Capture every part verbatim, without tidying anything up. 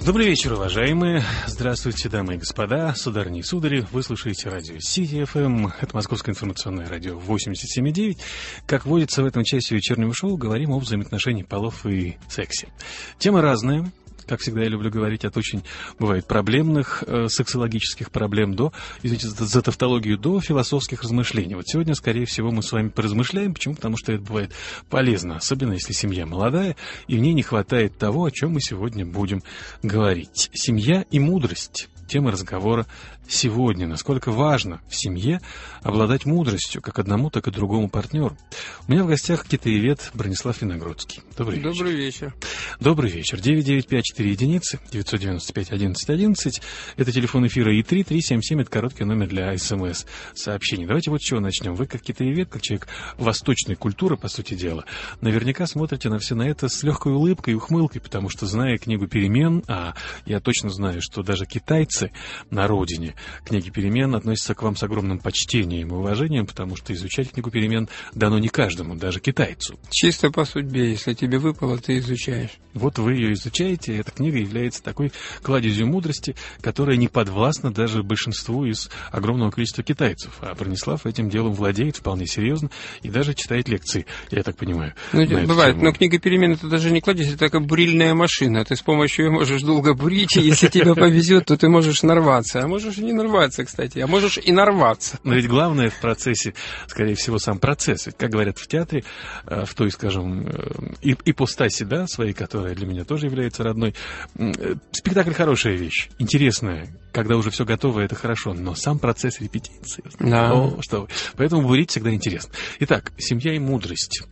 Добрый вечер, уважаемые. Здравствуйте, дамы и господа, сударыни и судари. Вы слушаете радио Сити эф эм. Это Московское информационное радио восемьдесят семь и девять. Как водится, в этом часе вечернего шоу говорим о взаимоотношениях полов и сексе. Темы разные. Как всегда, я люблю говорить от очень, бывает, проблемных э, сексологических проблем до, извините за, за тавтологию, до философских размышлений. Вот сегодня, скорее всего, мы с вами поразмышляем. Почему? Потому что это бывает полезно, особенно если семья молодая, и в ней не хватает того, о чем мы сегодня будем говорить. Семья и мудрость. Тема разговора сегодня. Насколько важно в семье обладать мудростью как одному, так и другому партнеру. У меня в гостях китаевед Бронислав Виногродский. Добрый вечер. Добрый вечер. Добрый вечер. девять девять пять четыре единицы, девятьсот девяносто пять одиннадцать одиннадцать. Это телефон эфира, и три три семь семь, это короткий номер для СМС-сообщений. Давайте вот с чего начнем. Вы, как китаевед, как человек восточной культуры, по сути дела, наверняка смотрите на все на это с легкой улыбкой и ухмылкой, потому что, зная книгу «Перемен», а я точно знаю, что даже китайцы на родине книги «Перемен» относятся к вам с огромным почтением и уважением, потому что изучать книгу «Перемен» дано не каждому, даже китайцу. Чисто по судьбе, если тебе выпало, ты изучаешь. Вот вы ее изучаете, и эта книга является такой кладезью мудрости, которая не подвластна даже большинству из огромного количества китайцев. А Бронислав этим делом владеет вполне серьезно и даже читает лекции, я так понимаю. Ну, бывает, но книга «Перемен» — это даже не кладезь, это такая бурильная машина. Ты с помощью ее можешь долго бурить, и если тебе повезет, то ты можешь нарваться. А можешь и не нарваться, кстати, а можешь и нарваться. Но ведь главное в процессе, скорее всего, сам процесс. Ведь, как говорят в театре, в той, скажем, ипостаси, да, своей, которая для меня тоже является родной, спектакль — хорошая вещь, интересная. Когда уже все готово, это хорошо, но сам процесс репетиции, да. О, что вы. Поэтому бурить всегда интересно. Итак, семья и мудрость.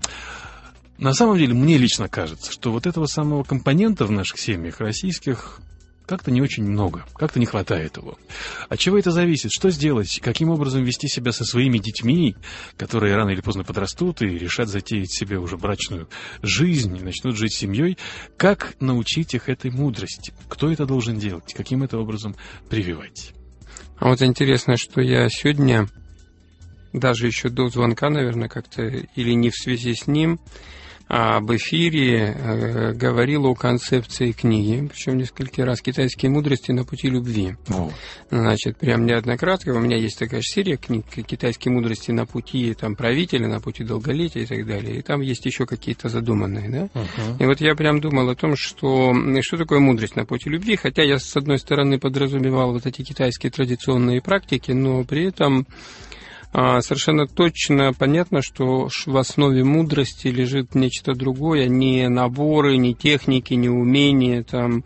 На самом деле, мне лично кажется, что вот этого самого компонента в наших семьях российских как-то не очень много, как-то не хватает его. От чего это зависит? Что сделать? Каким образом вести себя со своими детьми, которые рано или поздно подрастут и решат затеять себе уже брачную жизнь и начнут жить семьей? Как научить их этой мудрости? Кто это должен делать? Каким это образом прививать? А вот интересно, что я сегодня, даже еще до звонка, наверное, как-то, или не в связи с ним, а об эфире э, говорил о концепции книги, причем несколько раз, «Китайские мудрости на пути любви». О. Значит, прям неоднократно. У меня есть такая же серия книг «Китайские мудрости на пути там, правителя, на пути долголетия» и так далее. И там есть еще какие-то задуманные, да? Uh-huh. И вот я прям думал о том, что, что такое мудрость на пути любви, хотя я, с одной стороны, подразумевал вот эти китайские традиционные практики, но при этом совершенно точно понятно, что в основе мудрости лежит нечто другое, не наборы, не техники, не умения, там,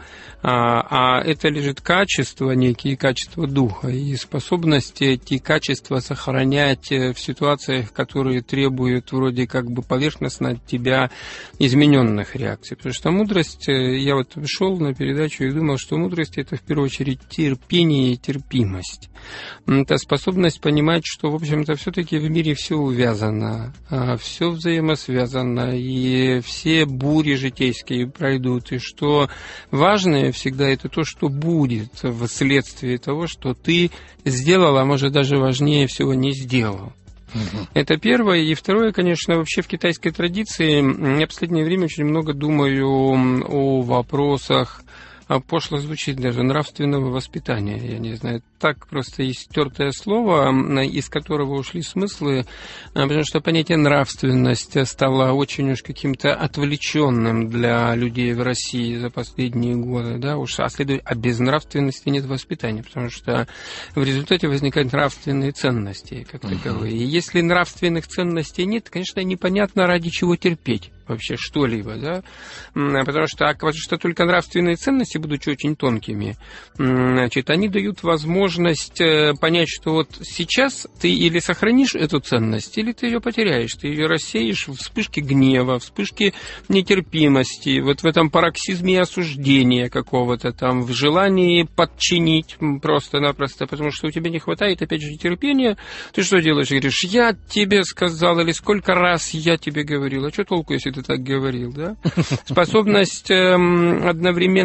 а, а это лежит качество, некие качества духа и способность эти качества сохранять в ситуациях, которые требуют вроде как бы поверхностно от тебя измененных реакций. Потому что мудрость, я вот шел на передачу и думал, что мудрость — это в первую очередь терпение и терпимость. Это способность понимать, что, в общем, это все-таки в мире все увязано, все взаимосвязано, и все бури житейские пройдут, и что важное всегда это то, что будет вследствие того, что ты сделал, а может даже важнее всего не сделал. Uh-huh. Это первое. И второе, конечно, вообще в китайской традиции я в последнее время очень много думаю о вопросах, пошло звучит даже, нравственного воспитания. Я не знаю, так просто истертое слово, из которого ушли смыслы, потому что понятие нравственность стало очень уж каким-то отвлеченным для людей в России за последние годы, да, уж, а, следует, а без нравственности нет воспитания, потому что в результате возникают нравственные ценности как таковые. И если нравственных ценностей нет, конечно, непонятно, ради чего терпеть вообще что-либо, да, потому что, потому что только нравственные ценности, будучи очень тонкими, значит, они дают возможность понять, что вот сейчас ты или сохранишь эту ценность, или ты ее потеряешь, ты ее рассеешь в вспышке гнева, в вспышке нетерпимости, вот в этом пароксизме осуждения какого-то там, в желании подчинить просто-напросто, потому что у тебя не хватает, опять же, терпения. Ты что делаешь? Говоришь, я тебе сказал, или сколько раз я тебе говорил, а что толку, если ты так говорил, да? Способность э, одновременно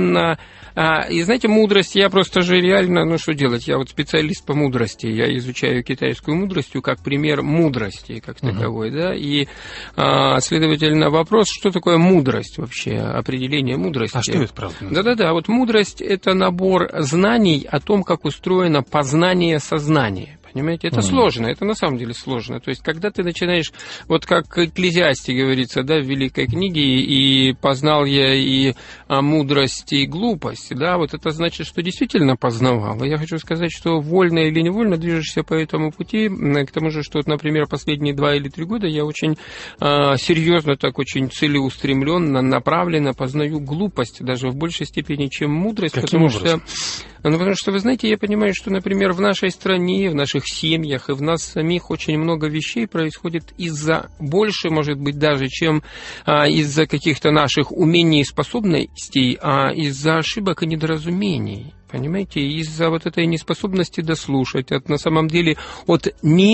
А, и знаете, мудрость, я просто же реально, ну что делать, я вот специалист по мудрости, я изучаю китайскую мудрость как пример мудрости как таковой, uh-huh. да, и, а, следовательно, вопрос, что такое мудрость вообще, определение мудрости. А что это, правда? Да-да-да, вот мудрость – это набор знаний о том, как устроено познание сознания. Понимаете, это mm. сложно, это на самом деле сложно. То есть, когда ты начинаешь, вот как в Экклезиасте говорится, да, в Великой книге, и познал я и мудрость, и глупость, да, вот это значит, что действительно познавал. И я хочу сказать, что вольно или невольно движешься по этому пути, к тому же, что, вот, например, последние два или три года я очень а, серьезно, так очень целеустремленно, направленно познаю глупость, даже в большей степени, чем мудрость. Каким потому образом? что, ну, потому что, вы знаете, я понимаю, что, например, в нашей стране, в наших семьях и в нас самих очень много вещей происходит из-за больше, может быть, даже, чем а, из-за каких-то наших умений и способностей, а из-за ошибок и недоразумений. Понимаете, из-за вот этой неспособности дослушать, от, на самом деле от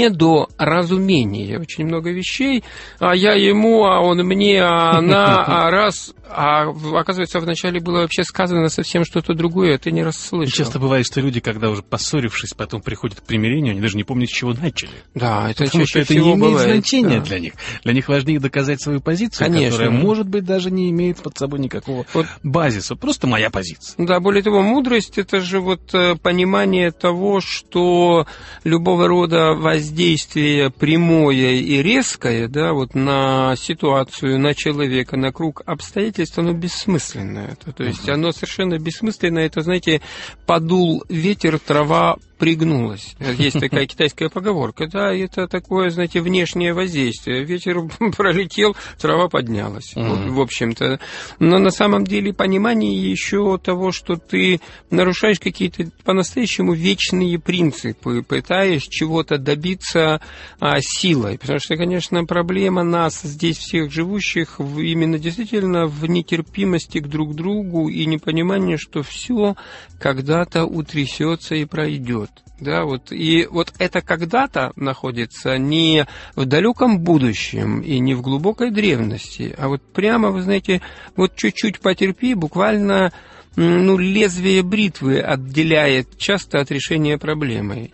недоразумения. Очень много вещей, а я ему, а он мне, а она, а раз, а оказывается, вначале было вообще сказано совсем что-то другое, а ты не расслышал. Часто бывает, что люди, когда уже поссорившись, потом приходят к примирению, они даже не помнят, с чего начали. Да, это Потому чаще что это всего не имеет бывает, значения да. для них. Для них важнее доказать свою позицию, Конечно. которая, может быть, даже не имеет под собой никакого вот. базиса. Просто моя позиция. Да, более того, мудрость — это же вот понимание того, что любого рода воздействие прямое и резкое, да, вот на ситуацию, на человека, на круг обстоятельств, оно бессмысленное. То есть uh-huh. оно совершенно бессмысленное. Это, знаете, подул ветер, трава пригнулась. Есть такая китайская поговорка, да, это такое, знаете, внешнее воздействие. Ветер пролетел, трава поднялась, uh-huh. в общем-то. Но на самом деле понимание еще того, что ты нарушаешь какие-то по-настоящему вечные принципы, пытаясь чего-то добиться а, силой. Потому что, конечно, проблема нас здесь всех живущих в, именно действительно в нетерпимости к друг другу и непонимании, что все когда-то утрясется и пройдет. Да, вот, и вот это когда-то находится не в далеком будущем и не в глубокой древности, а вот прямо, вы знаете, вот чуть-чуть потерпи, буквально, ну, лезвие бритвы отделяет часто от решения проблемы.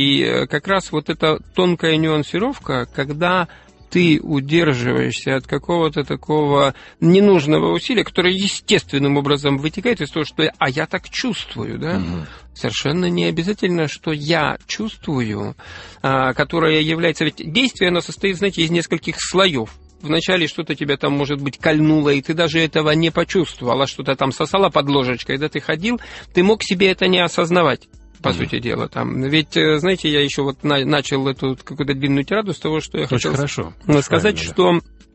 И как раз вот эта тонкая нюансировка, когда ты удерживаешься от какого-то такого ненужного усилия, которое естественным образом вытекает из того, что «а я так чувствую», да? Угу. Совершенно не обязательно, что я чувствую, а, которое является... Ведь действие, оно состоит, знаете, из нескольких слоев. Вначале что-то тебя там, может быть, кольнуло, и ты даже этого не почувствовал, а что-то там сосало под ложечкой, когда ты ходил, ты мог себе это не осознавать. По mm-hmm. сути дела, там. Ведь, знаете, я еще вот на, начал эту какую-то длинную тираду с того, что я Очень хотел хорошо. сказать, что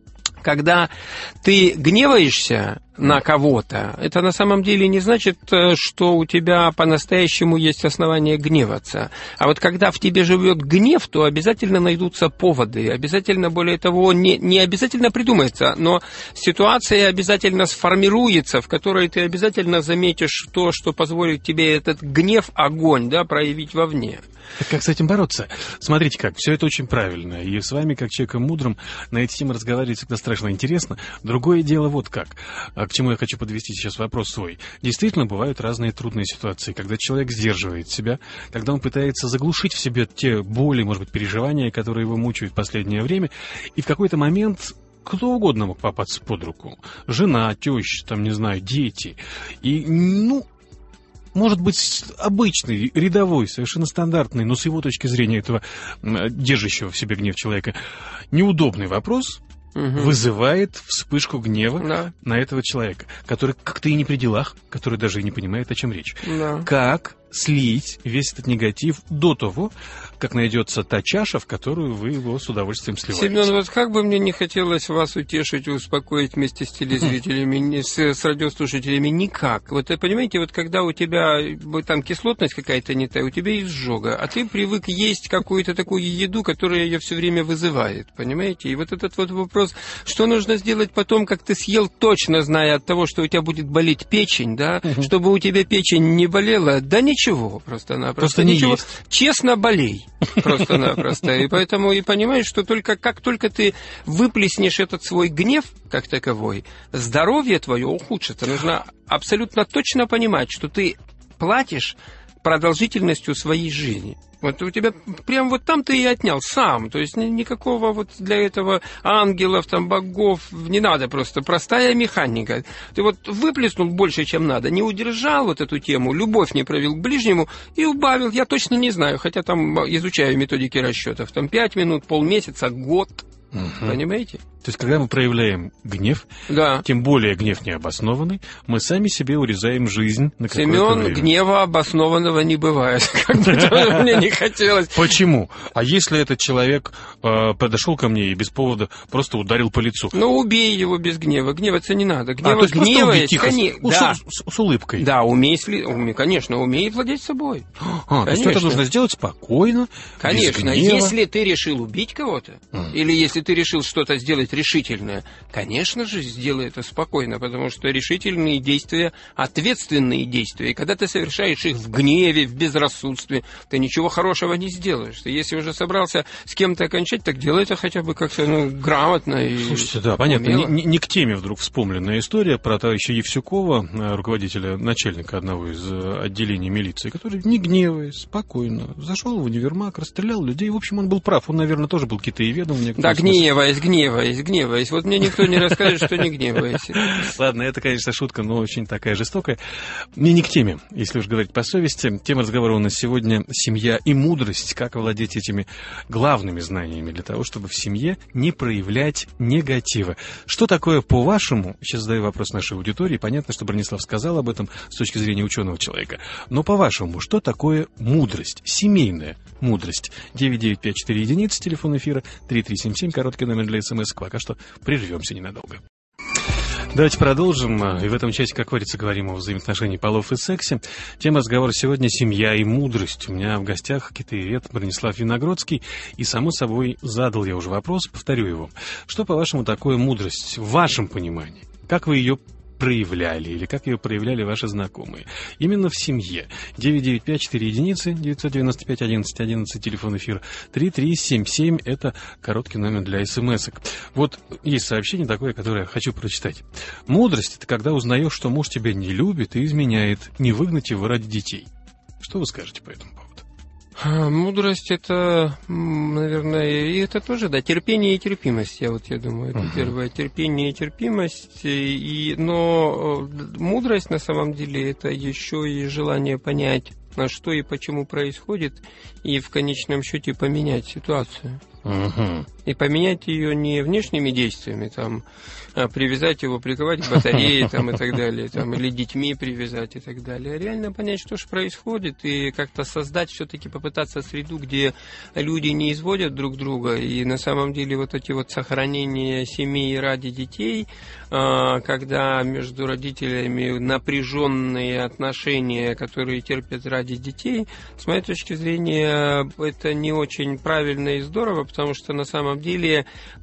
когда ты гневаешься на кого-то, это на самом деле не значит, что у тебя по-настоящему есть основания гневаться. А вот когда в тебе живет гнев, то обязательно найдутся поводы. Обязательно, более того, не, не обязательно придумается, но ситуация обязательно сформируется, в которой ты обязательно заметишь то, что позволит тебе этот гнев, огонь, да, проявить вовне. Так как с этим бороться? Смотрите как, все это очень правильно. И с вами, как человеком мудрым, на эти темы разговаривать всегда страшно интересно. Другое дело вот как. К чему я хочу подвести сейчас вопрос свой. Действительно, бывают разные трудные ситуации, когда человек сдерживает себя, когда он пытается заглушить в себе те боли, может быть, переживания, которые его мучают в последнее время, и в какой-то момент... Кто угодно мог попасться под руку. Жена, теща, там, не знаю, дети. И, ну, может быть, обычный, рядовой, совершенно стандартный, но с его точки зрения этого держащего в себе гнев человека, неудобный вопрос угу. вызывает вспышку гнева да. на этого человека, который как-то и не при делах, который даже и не понимает, о чем речь. Да. Как слить весь этот негатив до того, как найдется та чаша, в которую вы его с удовольствием сливаете. Семен, вот как бы мне не хотелось вас утешить и успокоить вместе с телезрителями, с, с радиослушателями, никак. Вот понимаете, вот когда у тебя там кислотность какая-то не та, у тебя изжога, а ты привык есть какую-то такую еду, которая ее все время вызывает, понимаете? И вот этот вот вопрос, что нужно сделать потом, как ты съел, точно зная от того, что у тебя будет болеть печень, да, чтобы у тебя печень не болела, да ничего. ничего, просто-напросто. Просто не ничего. есть. Честно болей, просто-напросто. И поэтому и понимаешь, что только как только ты выплеснешь этот свой гнев, как таковой, здоровье твое ухудшится. Нужно абсолютно точно понимать, что ты платишь продолжительностью своей жизни. Вот у тебя прям вот там ты и отнял сам. То есть никакого вот для этого ангелов, там, богов не надо просто. Простая механика. Ты вот выплеснул больше, чем надо, не удержал вот эту тему, любовь не проявил к ближнему и убавил. Я точно не знаю, хотя там изучаю методики расчетов. Там пять минут, полмесяца, год. Угу. Понимаете? То есть, когда мы проявляем гнев, да. тем более гнев необоснованный, мы сами себе урезаем жизнь на какое-то Семен, время. Гнева обоснованного не бывает. Как бы мне не хотелось. Почему? А если этот человек э, подошел ко мне и без повода просто ударил по лицу? Ну, убей его без гнева. Гневаться не надо. Гнева, а, то есть гневаясь, тихо, конечно, с, да. с, с, с улыбкой. Да, умей, сли... конечно, умей владеть собой. А, то есть это нужно сделать спокойно, конечно, без гнева. Если ты решил убить кого-то, mm. или если ты решил что-то сделать решительное, конечно же, сделай это спокойно, потому что решительные действия, ответственные действия, и когда ты совершаешь их в гневе, в безрассудстве, ты ничего хорошего не сделаешь. Ты если уже собрался с кем-то окончать, так делай это хотя бы как-то ну, грамотно и Слушайте, да, понятно. Не, не, не к теме вдруг вспомненная история про товарища Евсюкова, руководителя, начальника одного из отделений милиции, который, не гневаясь, спокойно зашел в универмаг, расстрелял людей. В общем, он был прав. Он, наверное, тоже был китаеведом. Да, гневаясь, гневаясь, гневаясь. Вот мне никто не расскажет, что не гневаясь. Ладно, это, конечно, шутка, но очень такая жестокая. Мне не к теме, если уж говорить по совести. Тема разговора у нас сегодня — семья и мудрость. Как владеть этими главными знаниями для того, чтобы в семье не проявлять негатива. Что такое, по-вашему, сейчас задаю вопрос нашей аудитории, понятно, что Бронислав сказал об этом с точки зрения ученого человека, но по-вашему, что такое мудрость, семейная мудрость? девять девять пять четыре единицы, телефон эфира, три три семь семь, короткий номер для смс. Пока что прервемся ненадолго. Давайте продолжим. И в этом части, как говорится, говорим о взаимоотношении полов и сексе. Тема разговора сегодня — семья и мудрость. У меня в гостях китаевед Бронислав Виногродский. И, само собой, задал я уже вопрос, повторю его. Что, по-вашему, такое мудрость в вашем понимании? Как вы ее проявляли или как ее проявляли ваши знакомые? Именно в семье. девять девять пять четыре единицы, девять девять пять одиннадцать одиннадцать, телефон эфира, три три семь семь, это короткий номер для смс-ок. Вот есть сообщение такое, которое я хочу прочитать. Мудрость — это когда узнаешь, что муж тебя не любит и изменяет, не выгнать его ради детей. Что вы скажете по этому поводу? Мудрость — это, наверное, и это тоже, да, терпение и терпимость, я вот я думаю, это uh-huh. первое, терпение и терпимость, и, но мудрость на самом деле это еще и желание понять, что и почему происходит, и в конечном счете поменять ситуацию. Uh-huh. И поменять ее не внешними действиями, там, а привязать его, приковать к батарее там, и так далее, там, или детьми привязать и так далее, а реально понять, что же происходит, и как-то создать, все-таки попытаться среду, где люди не изводят друг друга, и на самом деле вот эти вот сохранения семей ради детей, когда между родителями напряженные отношения, которые терпят ради детей, с моей точки зрения, это не очень правильно и здорово, потому что на самом деле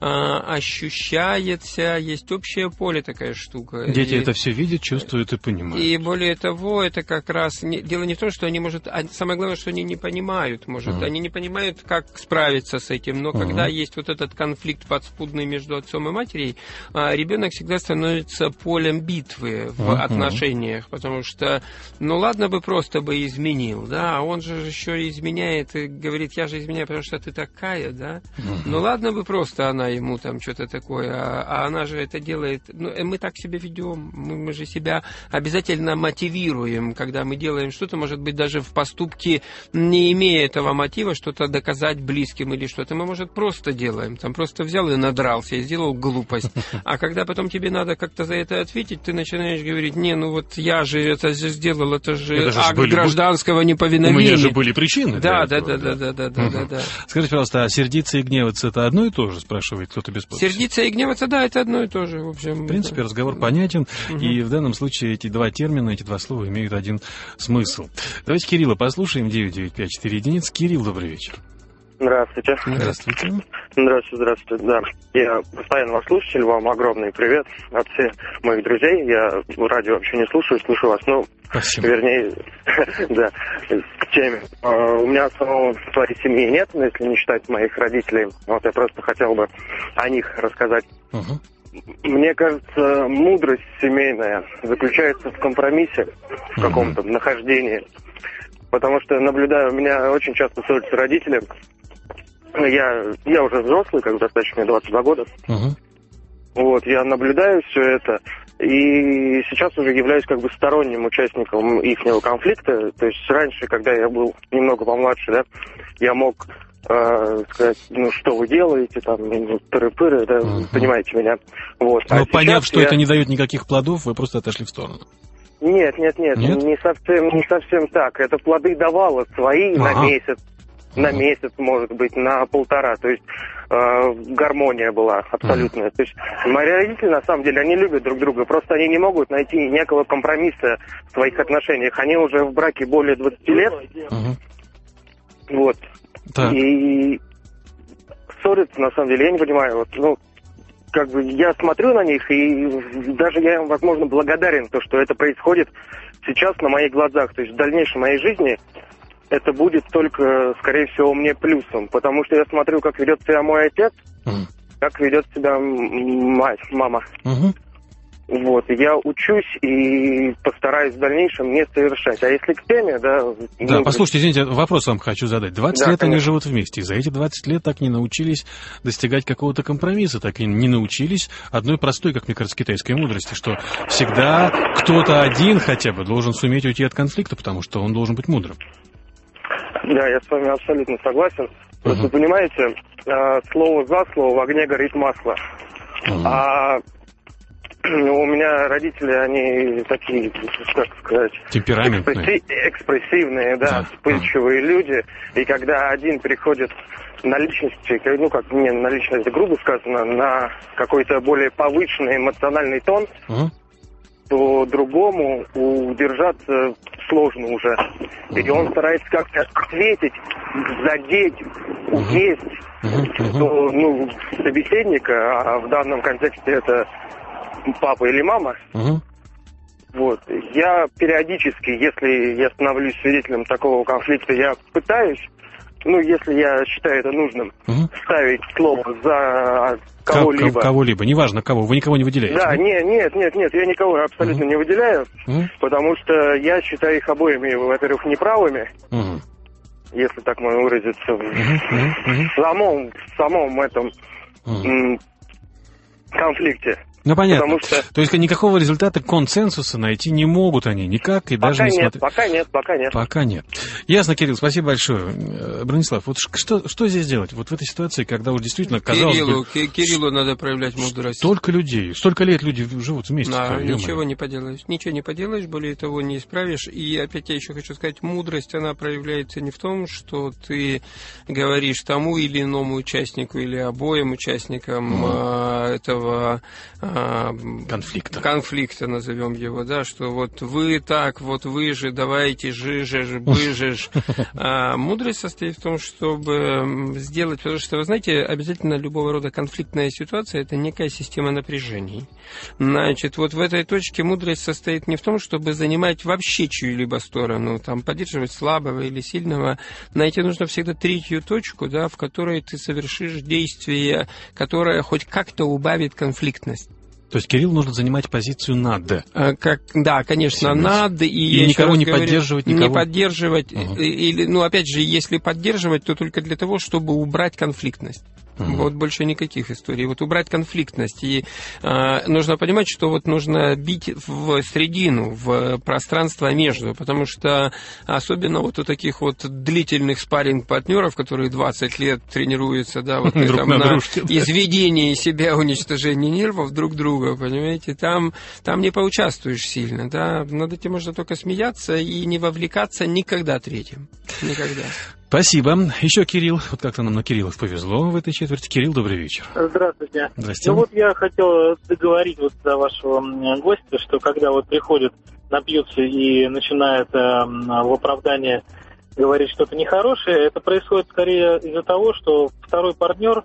ощущается, есть общее поле, такая штука. Дети и, это все видят, чувствуют и понимают. И более того, это как раз... Не, дело не в том, что они, может... А самое главное, что они не понимают, может. Uh-huh. Они не понимают, как справиться с этим. Но uh-huh. когда есть вот этот конфликт подспудный между отцом и матерью, ребенок всегда становится полем битвы в uh-huh. отношениях. Потому что, ну ладно бы просто бы изменил, да, а он же еще изменяет и говорит, я же изменяю, потому что ты такая, да. Uh-huh. Ну ладно бы просто она ему там что-то такое, а, а она же это делает, ну, мы так себя ведем, мы, мы же себя обязательно мотивируем, когда мы делаем что-то, может быть, даже в поступке, не имея этого мотива, что-то доказать близким или что-то, мы, может, просто делаем, там просто взял и надрался, и сделал глупость, а когда потом тебе надо как-то за это ответить, ты начинаешь говорить, не, ну вот я же это же сделал, это же это акт были, гражданского неповиновения. У меня же были причины. Да, да, да, да, да, да, да, да, да. Скажите, пожалуйста, а сердиться и гневаться — это одно и то же, спрашивает кто-то без подписи? Сердиться и гневаться, да, это одно и то же. В общем, в принципе, да. разговор понятен, угу. и в данном случае эти два термина, эти два слова имеют один смысл. Давайте Кирилла послушаем, девять девять пять четыре единицы. Кирилл, добрый вечер. Здравствуйте. Здравствуйте. Здравствуйте, здравствуйте. Да, я постоянно вас слушатель, вам огромный привет от всех моих друзей. Я радио вообще не слушаю, слушаю вас, ну, Спасибо. Вернее, да, к теме. У меня самого своей семьи нет, но если не считать моих родителей. Вот я просто хотел бы о них рассказать. Uh-huh. Мне кажется, мудрость семейная заключается в компромиссе, в каком-то uh-huh. нахождении. Потому что, наблюдаю, у меня очень часто ссорятся родители. Я, я уже взрослый, как достаточно, мне двадцать два года. Uh-huh. Вот, я наблюдаю все это. И сейчас уже являюсь как бы сторонним участником ихнего конфликта. То есть раньше, когда я был немного помладше, да, я мог э, сказать, ну что вы делаете, там, ну, тыры-пыры, да, uh-huh. понимаете меня. Вот. Но а поняв, что я... это не дает никаких плодов, вы просто отошли в сторону. Нет, нет, нет, нет? Не, совсем, не совсем так. Это плоды давало свои ага. на месяц. На uh-huh. месяц, может быть, на полтора. То есть э, гармония была абсолютная. Uh-huh. То есть мои родители, на самом деле, они любят друг друга. Просто они не могут найти некого компромисса в своих отношениях. Они уже в браке более двадцати лет. Uh-huh. Вот. Так. И ссорятся, на самом деле, я не понимаю. Вот, ну, как бы я смотрю на них, и даже я им, возможно, благодарен, то, что это происходит сейчас на моих глазах. То есть в дальнейшей моей жизни это будет только, скорее всего, мне плюсом. Потому что я смотрю, как ведет себя мой отец, uh-huh. как ведет себя мать, мама. Uh-huh. Вот, я учусь и постараюсь в дальнейшем не совершать. А если к теме, да... Да, ну, послушайте, извините, вопрос вам хочу задать. двадцать да, лет конечно. Они живут вместе, и за эти двадцать лет так не научились достигать какого-то компромисса, так и не научились одной простой, как мне кажется, китайской мудрости, что всегда кто-то один хотя бы должен суметь уйти от конфликта, потому что он должен быть мудрым. Да, я с вами абсолютно согласен. Просто, uh-huh. понимаете, слово за слово в огне горит масло. Uh-huh. А у меня родители, они такие, как сказать... Темпераментные. Экспресси- экспрессивные, да, да, вспыльчивые uh-huh. люди. И когда один приходит на личности, ну, как мне на личность грубо сказано, на какой-то более повышенный эмоциональный тон, uh-huh. то другому удержаться сложно уже. Uh-huh. И он старается как-то ответить, задеть, уесть uh-huh. Uh-huh. То, ну, собеседника, а в данном контексте это папа или мама. Uh-huh. Вот. Я периодически, если я становлюсь свидетелем такого конфликта, я пытаюсь, ну, если я считаю это нужным, uh-huh. ставить слово за кого-либо. Кого-либо, неважно кого, вы никого не выделяете. Да, да? нет, нет, нет, нет, я никого абсолютно uh-huh. не выделяю, uh-huh. потому что я считаю их обоими, во-первых, неправыми, uh-huh. если так можно выразиться, uh-huh. Uh-huh. в самом, в самом этом uh-huh. м- конфликте. Ну, понятно. Что... То есть никакого результата консенсуса найти не могут они никак, и пока даже не нет, смотрят... Пока нет, пока нет. Пока нет. Ясно, Кирилл, спасибо большое. Бронислав, вот что, что здесь делать? Вот в этой ситуации, когда уж действительно казалось Кириллу, бы... Кириллу надо проявлять мудрость. Столько людей, столько лет люди живут вместе. Да, ничего не поделаешь. Ничего не поделаешь, более того, не исправишь. И опять я еще хочу сказать, мудрость, она проявляется не в том, что ты говоришь тому или иному участнику, или обоим участникам mm. этого... Конфликта. Конфликта, назовем его, да, что вот вы так, вот вы же, давайте жижешь, быжешь. А мудрость состоит в том, чтобы сделать, потому что, вы знаете, обязательно любого рода конфликтная ситуация – это некая система напряжений. Значит, вот в этой точке мудрость состоит не в том, чтобы занимать вообще чью-либо сторону, там, поддерживать слабого или сильного. Найти нужно всегда третью точку, да, в которой ты совершишь действие, которое хоть как-то убавит конфликтность. То есть Кириллу нужно занимать позицию над. А, как, да, конечно, Всем над. И, и никого не говорю, поддерживать, никого. Не поддерживать. Угу. Или, ну, опять же, если поддерживать, то только для того, чтобы убрать конфликтность. Угу. Вот больше никаких историй. Вот убрать конфликтность. И э, нужно понимать, что вот нужно бить в середину, в пространство между. Потому что особенно вот у таких вот длительных спарринг-партнеров, которые двадцать лет тренируются, да, вот там, на, на изведении себя, уничтожении нервов друг друга, понимаете, там, там не поучаствуешь сильно, да. Над этим можно только смеяться и не вовлекаться никогда третьим. Никогда. Спасибо. Еще Кирилл. Вот как-то нам на Кириллов повезло в этой четверти. Кирилл, добрый вечер. Здравствуйте. Здравствуйте. Ну вот я хотел договорить вот за вашего гостя, что когда вот приходят, напьются и начинают э, в оправдание говорить что-то нехорошее, это происходит скорее из-за того, что второй партнер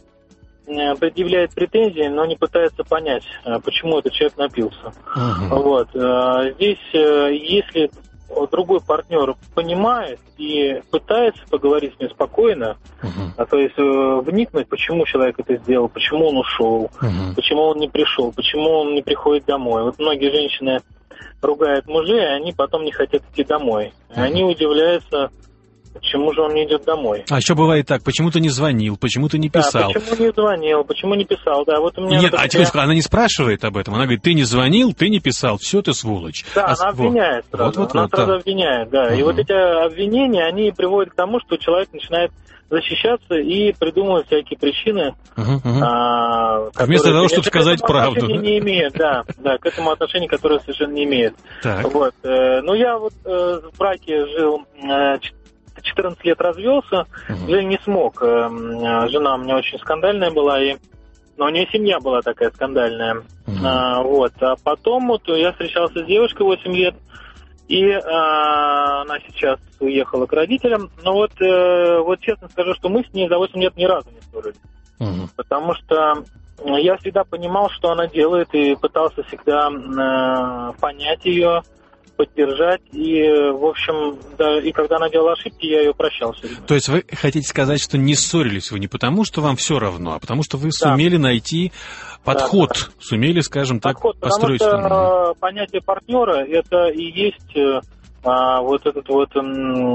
э, предъявляет претензии, но не пытается понять, э, почему этот человек напился. Uh-huh. Вот. Э, здесь, э, если другой партнер понимает и пытается поговорить с ним спокойно, uh-huh. а, то есть э, вникнуть, почему человек это сделал, почему он ушел, uh-huh. почему он не пришел, почему он не приходит домой. Вот многие женщины ругают мужей, а они потом не хотят идти домой. Uh-huh. Они удивляются, почему же он не идет домой. А еще бывает так, почему ты не звонил, почему ты не писал. Да, почему не звонил, почему не писал, да, вот у меня... Нет, вот а тихонечко, она не спрашивает об этом, она говорит, ты не звонил, ты не писал, все, ты сволочь. Да, а, она обвиняет вот, сразу, вот, вот, она вот, сразу да. обвиняет, да, угу. и вот эти обвинения, они приводят к тому, что человек начинает защищаться и придумывать всякие причины, угу, угу. А, вместо того, чтобы сказать правду. Да? Не имеет, да, да, к этому отношения, которое совершенно не имеет. Так. Вот, э, ну я вот э, в браке жил... Э, четырнадцать лет развелся, uh-huh. уже не смог. Жена у меня очень скандальная была, и... но у нее семья была такая скандальная. Uh-huh. А, вот. А потом вот я встречался с девушкой восемь лет, и а, она сейчас уехала к родителям. Но вот, э, вот честно скажу, что мы с ней за восемь лет ни разу не ссорились. Uh-huh. Потому что я всегда понимал, что она делает, и пытался всегда э, понять ее, поддержать, и, в общем, да, и когда она делала ошибки, я ее прощал всегда. То есть вы хотите сказать, что не ссорились вы не потому, что вам все равно, а потому что вы да. сумели найти подход, да, да. сумели, скажем так, подход, построить... Потому что э, понятие партнера, это и есть э, вот эта вот э,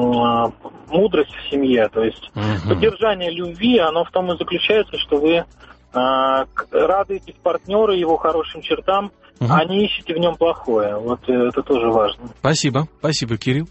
мудрость в семье, то есть угу. поддержание любви, оно в том и заключается, что вы э, радуетесь партнеру, его хорошим чертам, угу. а не ищете в нем плохое. Вот это тоже важно. Спасибо, спасибо, Кирилл.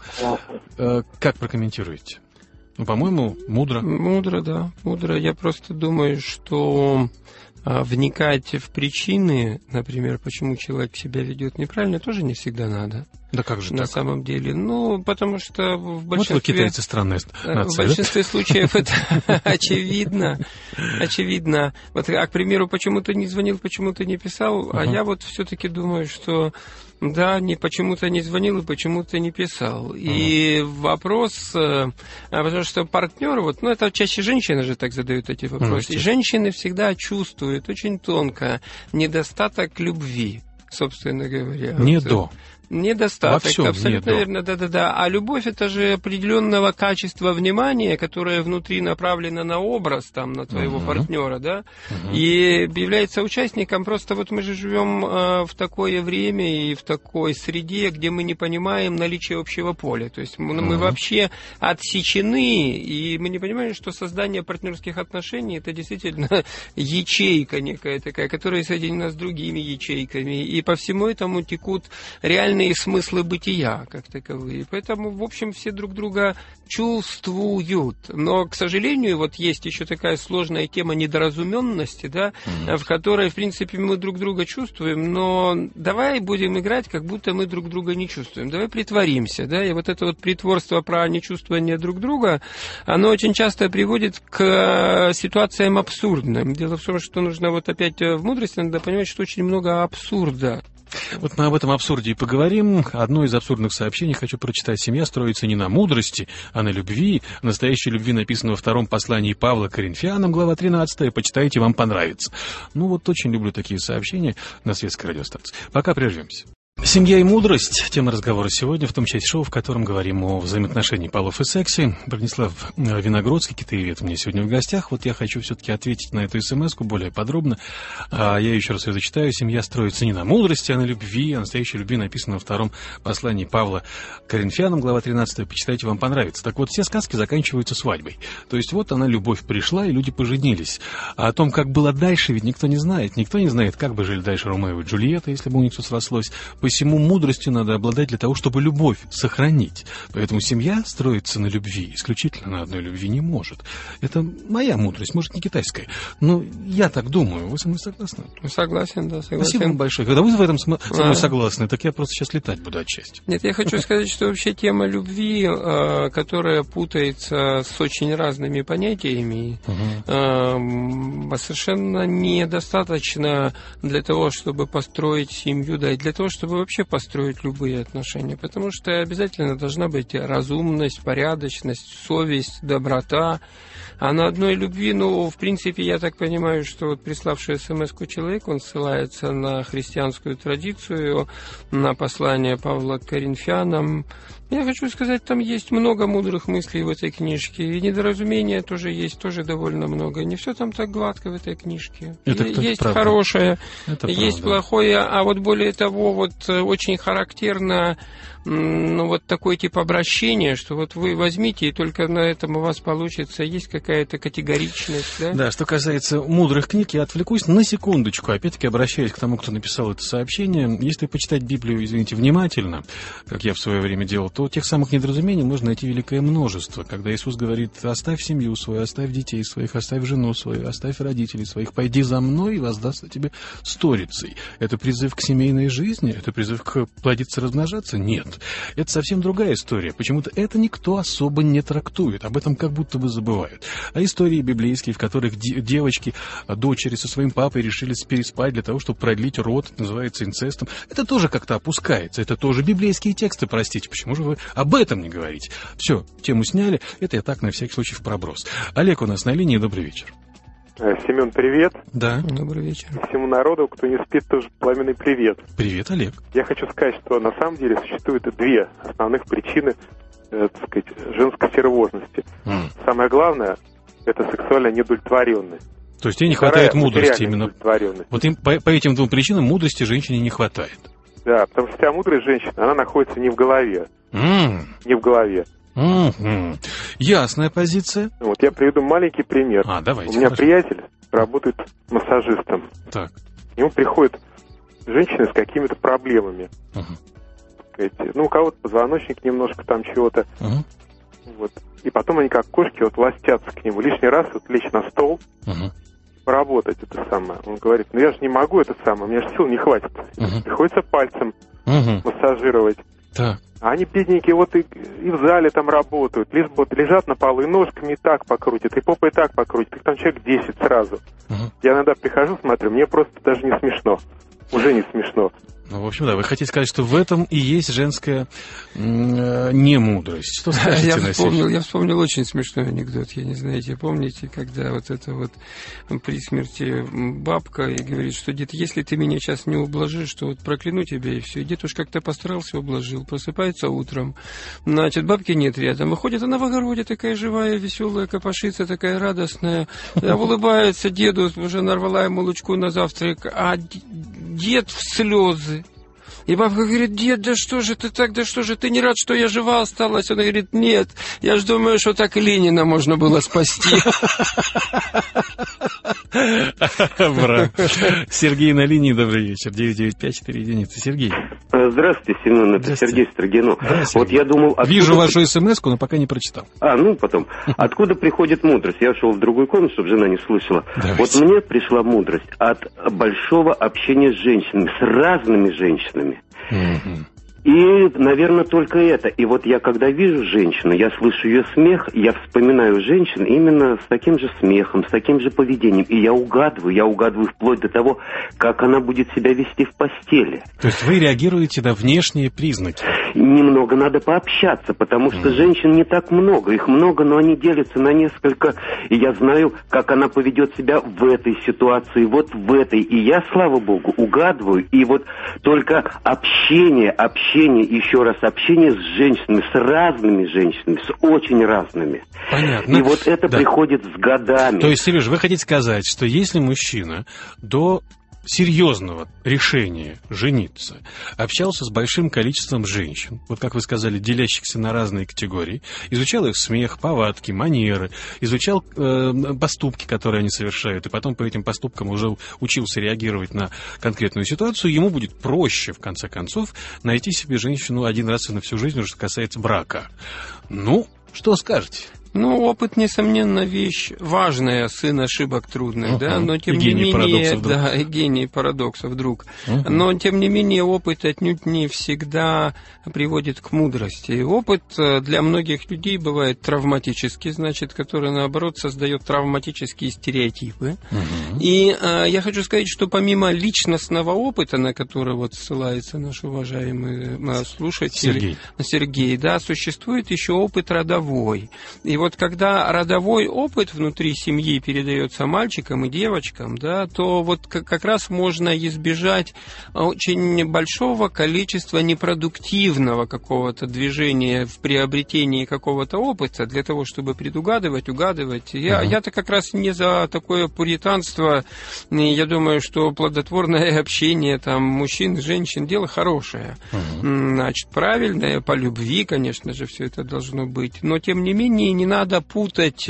Э, как прокомментируете? Ну, по-моему, мудро. Мудро, да, мудро. Я просто думаю, что а, вникать в причины, например, почему человек себя ведет неправильно, тоже не всегда надо. Да как же на так? самом деле? Ну, потому что в большинстве... Вот вы китайцы странная нация, В большинстве да? случаев это очевидно. Очевидно. Вот, а, к примеру, почему ты не звонил, почему ты не писал, uh-huh. а я вот все-таки думаю, что да, не почему-то не звонил и почему-то не писал. Uh-huh. И вопрос, потому что партнер, вот, ну, это чаще женщины же так задают эти вопросы. Uh-huh. И женщины всегда чувствуют очень тонко недостаток любви, собственно говоря. Не вот, до. Недостаток, всем, абсолютно нет, верно, да-да-да. А любовь — это же определенного качества внимания, которое внутри направлено на образ, там, на твоего uh-huh. партнера, да, uh-huh. и является участником. Просто вот мы же живем э, в такое время и в такой среде, где мы не понимаем наличие общего поля. То есть мы, uh-huh. мы вообще отсечены, и мы не понимаем, что создание партнерских отношений — это действительно ячейка некая такая, которая соединена с другими ячейками. И по всему этому текут реальные смыслы бытия как таковые. Поэтому, в общем, все друг друга чувствуют. Но, к сожалению, вот есть еще такая сложная тема недоразуменности, да, mm-hmm. в которой, в принципе, мы друг друга чувствуем, но давай будем играть, как будто мы друг друга не чувствуем. Давай притворимся, да, и вот это вот притворство про нечувствование друг друга, оно очень часто приводит к ситуациям абсурдным. Дело в том, что нужно вот опять в мудрости надо понимать, что очень много абсурда. Вот мы об этом абсурде и поговорим. Одно из абсурдных сообщений хочу прочитать. Семья строится не на мудрости, а на любви. Настоящей любви написано во втором послании Павла к Коринфянам, глава тринадцатая. Почитайте, вам понравится. Ну вот очень люблю такие сообщения на светской радиостанции. Пока прервемся. Семья и мудрость – тема разговора сегодня, в том части шоу, в котором говорим о взаимоотношении полов и сексе. Бронислав Виногродский, китаевед, у меня сегодня в гостях. Вот я хочу все-таки ответить на эту смс-ку более подробно. А я еще раз ее зачитаю. Семья строится не на мудрости, а на любви. А настоящей любви написано во втором послании Павла к Коринфянам, глава тринадцатая. Почитайте, вам понравится. Так вот, все сказки заканчиваются свадьбой. То есть вот она, любовь пришла, и люди поженились. А о том, как было дальше, ведь никто не знает. Никто не знает, как бы жили дальше Ромео и Джульетта, если бы у них все срослось. Посему мудростью надо обладать для того, чтобы любовь сохранить. Поэтому семья строится на любви. Исключительно на одной любви не может. Это моя мудрость, может, не китайская. Но я так думаю. Вы со мной согласны? Согласен, да, согласен. Спасибо вам большое. Когда вы в этом со мной а... согласны, так я просто сейчас летать буду отчасти. Нет, я хочу сказать, что вообще тема любви, которая путается с очень разными понятиями, угу. совершенно недостаточно для того, чтобы построить семью, да, и для того, чтобы вообще построить любые отношения, потому что обязательно должна быть разумность, порядочность, совесть, доброта. А на одной любви, ну, в принципе, я так понимаю, что вот приславший смс-ку человек, он ссылается на христианскую традицию, на послание Павла к Коринфянам. Я хочу сказать, там есть много мудрых мыслей в этой книжке, и недоразумения тоже есть, тоже довольно много. Не все там так гладко в этой книжке. Это есть правда. Хорошее, это есть правда. Плохое, а вот более того, вот очень характерно, ну, вот такой тип обращения, что вот вы возьмите, и только на этом у вас получится, есть какая-то категоричность, да? Да, что касается мудрых книг, я отвлекусь на секундочку, опять-таки обращаясь к тому, кто написал это сообщение. Если почитать Библию, извините, внимательно, как я в свое время делал, то тех самых недоразумений можно найти великое множество. Когда Иисус говорит: оставь семью свою, оставь детей своих, оставь жену свою, оставь родителей своих, пойди за мной, и воздастся тебе сторицей. Это призыв к семейной жизни? Это призыв к плодиться, размножаться? Нет. Это совсем другая история. Почему-то это никто особо не трактует. Об этом как будто бы забывают. А истории библейские, в которых де- девочки, дочери со своим папой решили переспать для того, чтобы продлить род, это называется инцестом, это тоже как-то опускается. Это тоже библейские тексты, простите. Почему же вы об этом не говорите? Все, тему сняли. Это я так, на всякий случай, в проброс. Олег у нас на линии. Добрый вечер. Семен, привет. Да. Добрый вечер. Всему народу, кто не спит, тоже пламенный привет. Привет, Олег. Я хочу сказать, что на самом деле существует две основных причины, э, так сказать, женской стервозности. Mm. Самое главное – это сексуальная неудовлетворенность. То есть тебе не Вторая хватает мудрости именно. Вот им, по, по этим двум причинам мудрости женщине не хватает. Да, потому что вся мудрость женщины, она находится не в голове. Mm. Не в голове. Mm-hmm. Ясная позиция. Вот я приведу маленький пример. А, давайте. У меня хорошо. приятель работает массажистом. Так. К нему приходят женщины с какими-то проблемами. Uh-huh. Ну, у кого-то позвоночник немножко там чего-то. Uh-huh. Вот. И потом они как кошки вот ластятся к нему. Лишний раз вот лечь на стол, uh-huh. поработать это самое. Он говорит: ну я же не могу это самое, у меня же сил не хватит. Uh-huh. Приходится пальцем uh-huh. массажировать. Так. А они, бедненькие, вот и, и в зале там работают, лишь вот лежат на полу, и ножками и так покрутят, и попой и так покрутят. Их там человек десять сразу. Uh-huh. Я иногда прихожу, смотрю, мне просто даже не смешно. Уже не смешно. Ну, в общем, да, вы хотите сказать, что в этом и есть женская э, немудрость. Что скажете я на вспомнил, я вспомнил очень смешной анекдот. Я не знаю, помните, когда вот это вот при смерти бабка и говорит, что дед, если ты меня сейчас не ублажишь, то вот прокляну тебя и все. И дед уж как-то постарался, ублажил. Просыпается утром. Значит, бабки нет рядом. И ходит она в огороде такая живая, веселая, копошится такая радостная. Улыбается деду, уже нарвала ему лучку на завтрак. А дед в слезы. И бабка говорит: дед, да что же ты так, да что же ты не рад, что я жива осталась? Он говорит: нет, я же думаю, что так и Ленина можно было спасти. Браво. Сергей на линии, добрый вечер. девять девять пять четыре единицы. Сергей. Здравствуйте, Семен, это Сергей Строгино. Вот я думал... Откуда... Вижу вашу смс-ку, но пока не прочитал. А, ну потом. Откуда приходит мудрость? Я шел в другую комнату, чтобы жена не слышала. Давайте. Вот мне пришла мудрость от большого общения с женщинами, с разными женщинами. Mm-hmm. И, наверное, только это. И вот я, когда вижу женщину, я слышу ее смех, я вспоминаю женщин именно с таким же смехом, с таким же поведением. И я угадываю, я угадываю вплоть до того, как она будет себя вести в постели. То есть вы реагируете на внешние признаки? Немного надо пообщаться, потому что mm. женщин не так много. Их много, но они делятся на несколько. И я знаю, как она поведет себя в этой ситуации, вот в этой. И я, слава богу, угадываю. И вот только общение, общение, еще раз общение с женщинами, с разными женщинами, с очень разными. Понятно. И вот это да. приходит с годами. То есть, Сереж, вы хотите сказать, что если мужчина до серьезного решения жениться общался с большим количеством женщин, вот как вы сказали, делящихся на разные категории, изучал их смех, повадки, манеры, изучал э, поступки, которые они совершают, и потом по этим поступкам уже учился реагировать на конкретную ситуацию, ему будет проще, в конце концов, найти себе женщину один раз и на всю жизнь, что касается брака. Ну, что скажете? Ну, опыт, несомненно, вещь важная, сын ошибок трудных, uh-huh. да, но тем не менее, да, и гений парадоксов вдруг. Uh-huh. Но тем не менее опыт отнюдь не всегда приводит к мудрости. Опыт для многих людей бывает травматический, значит, который наоборот создает травматические стереотипы. Uh-huh. И э, я хочу сказать, что помимо личностного опыта, на который вот ссылается наш уважаемый э, слушатель Сергей. Сергей, да, существует еще опыт родовой. И вот когда родовой опыт внутри семьи передается мальчикам и девочкам, да, то вот как раз можно избежать очень большого количества непродуктивного какого-то движения в приобретении какого-то опыта для того, чтобы предугадывать, угадывать. Я, uh-huh. я-то как раз не за такое пуританство. Я думаю, что плодотворное общение там, мужчин и женщин – дело хорошее. Uh-huh. Значит, правильное, по любви, конечно же, все это должно быть. Но, тем не менее, не надо путать,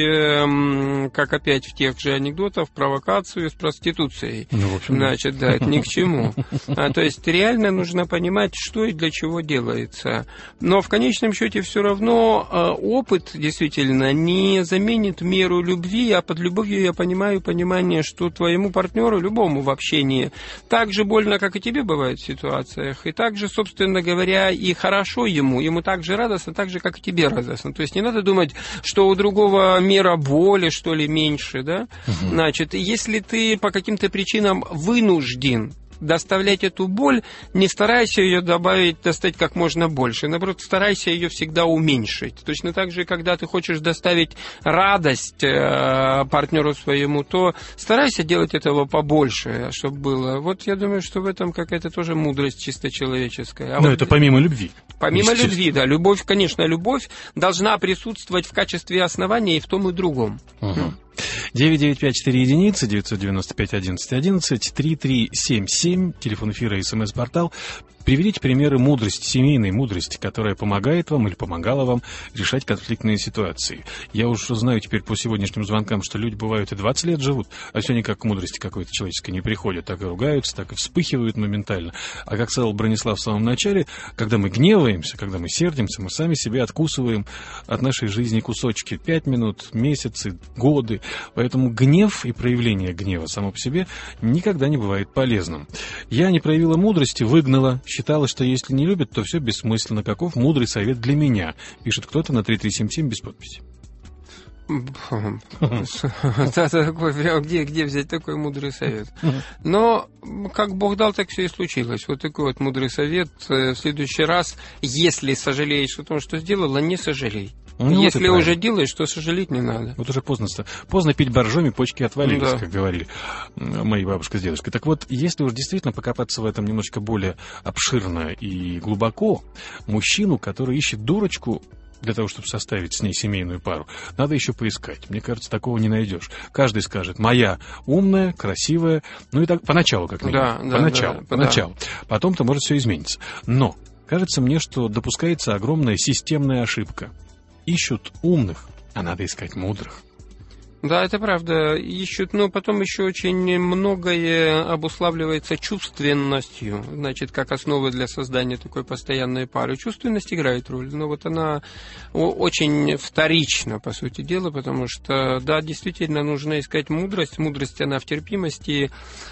э, как опять в тех же анекдотах, провокацию с проституцией. Ну, в общем, значит, да, это ни к чему. А, то есть, реально нужно понимать, что и для чего делается. Но в конечном счете все равно э, опыт действительно не заменит меру любви, а под любовью я понимаю понимание, что твоему партнеру, любому в общении, так же больно, как и тебе бывает в ситуациях, и так же, собственно говоря, и хорошо ему, ему так же радостно, так же, как и тебе радостно. То есть не надо думать, что у другого мера боли, что ли, меньше, да? Угу. Значит, если ты по каким-то причинам вынужден доставлять эту боль, не старайся ее добавить, достать как можно больше. Наоборот, старайся ее всегда уменьшить. Точно так же, когда ты хочешь доставить радость э, партнеру своему, то старайся делать этого побольше, чтобы было. Вот я думаю, что в этом какая-то тоже мудрость чисто человеческая. А Но вот это помимо любви. Помимо любви, да. Любовь, конечно, любовь должна присутствовать в качестве основания и в том, и другом. Угу. девять девять пять четыре единицы, девятьсот девяносто пять одиннадцать одиннадцать, три три семь семь, телефон эфира и смс-портал. Приведите примеры мудрости, семейной мудрости, которая помогает вам или помогала вам решать конфликтные ситуации. Я уж знаю теперь по сегодняшним звонкам, что люди бывают и двадцать лет живут, а все никак к мудрости какой-то человеческой не приходят. Так и ругаются, так и вспыхивают моментально. А как сказал Бронислав в самом начале, когда мы гневаемся, когда мы сердимся, мы сами себе откусываем от нашей жизни кусочки. Пять минут, месяцы, годы. Поэтому гнев и проявление гнева само по себе никогда не бывает полезным. Я не проявила мудрости, выгнала. Считала, что если не любят, то все бессмысленно. Каков мудрый совет для меня? Пишет кто-то на три три семь семь без подписи. Где, где взять такой мудрый совет? Но как Бог дал, так все и случилось. Вот такой вот мудрый совет. В следующий раз, если сожалеешь о том, что сделала, не сожалей. Ну, если вот уже делаешь, то сожалеть не надо. Вот уже поздно, поздно пить боржоми, почки отвалились, да. Как говорили мои бабушка с дедушкой. Так вот, если уж действительно покопаться в этом немножко более обширно и глубоко, мужчину, который ищет дурочку для того, чтобы составить с ней семейную пару, надо еще поискать. Мне кажется, такого не найдешь. Каждый скажет: моя умная, красивая, ну и так поначалу, как минимум. Да, поначалу, да, поначалу. Да. Потом-то может все измениться. Но кажется мне, что допускается огромная системная ошибка. Ищут умных, а надо искать мудрых. Да, это правда. Ищут, но потом еще очень многое обуславливается чувственностью, значит, как основа для создания такой постоянной пары. Чувственность играет роль, но вот она очень вторична, по сути дела, потому что, да, действительно нужно искать мудрость. Мудрость, она в терпимости,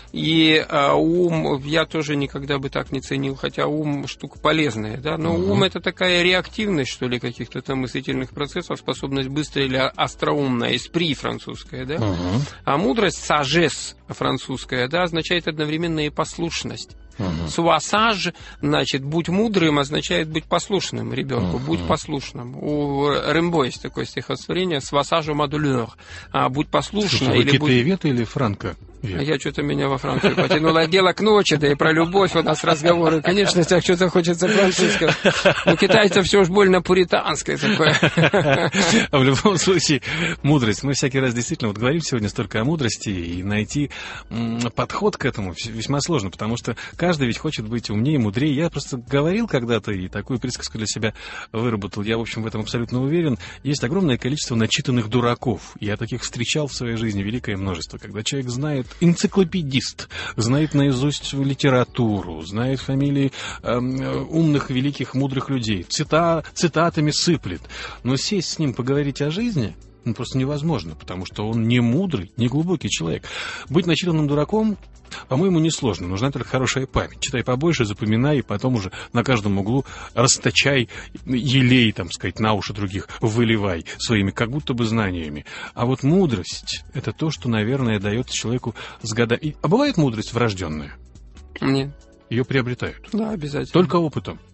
и а, ум я тоже никогда бы так не ценил, хотя ум штука полезная, да, но угу. ум это такая реактивность, что ли, каких-то там мыслительных процессов, способность быстро или остроумная, эспри французская. Да? Uh-huh. А мудрость, сажес французская, да, означает одновременно и послушность. Uh-huh. Суасаж, значит, будь мудрым, означает быть послушным ребенку, uh-huh. будь послушным. У Рембо есть такое стихотворение «Суасажу мадулер», а будь послушным. Или будь... или Франко? Век. Я что-то меня во Францию потянуло. Дело к ночи, да и про любовь у нас разговоры. Конечно, так что-то хочется французского. У китайцев все уж больно пуританское такое. А в любом случае, мудрость. Мы всякий раз действительно вот говорим сегодня столько о мудрости, и найти подход к этому весьма сложно, потому что каждый ведь хочет быть умнее, мудрее. Я просто говорил когда-то и такую присказку для себя выработал. Я, в общем, в этом абсолютно уверен. Есть огромное количество начитанных дураков. Я таких встречал в своей жизни великое множество. Когда человек знает, энциклопедист, знает наизусть литературу, знает фамилии э, умных, великих, мудрых людей, цита, цитатами сыплет. Но сесть с ним поговорить о жизни ну, просто невозможно, потому что он не мудрый, не глубокий человек. Быть начитанным дураком, по-моему, несложно. Нужна только хорошая память. Читай побольше, запоминай, и потом уже на каждом углу расточай, елей, там сказать, на уши других, выливай своими как будто бы знаниями. А вот мудрость — это то, что, наверное, дается человеку с годами. А бывает мудрость врожденная? Нет. Ее приобретают? Да, обязательно. Только опытом?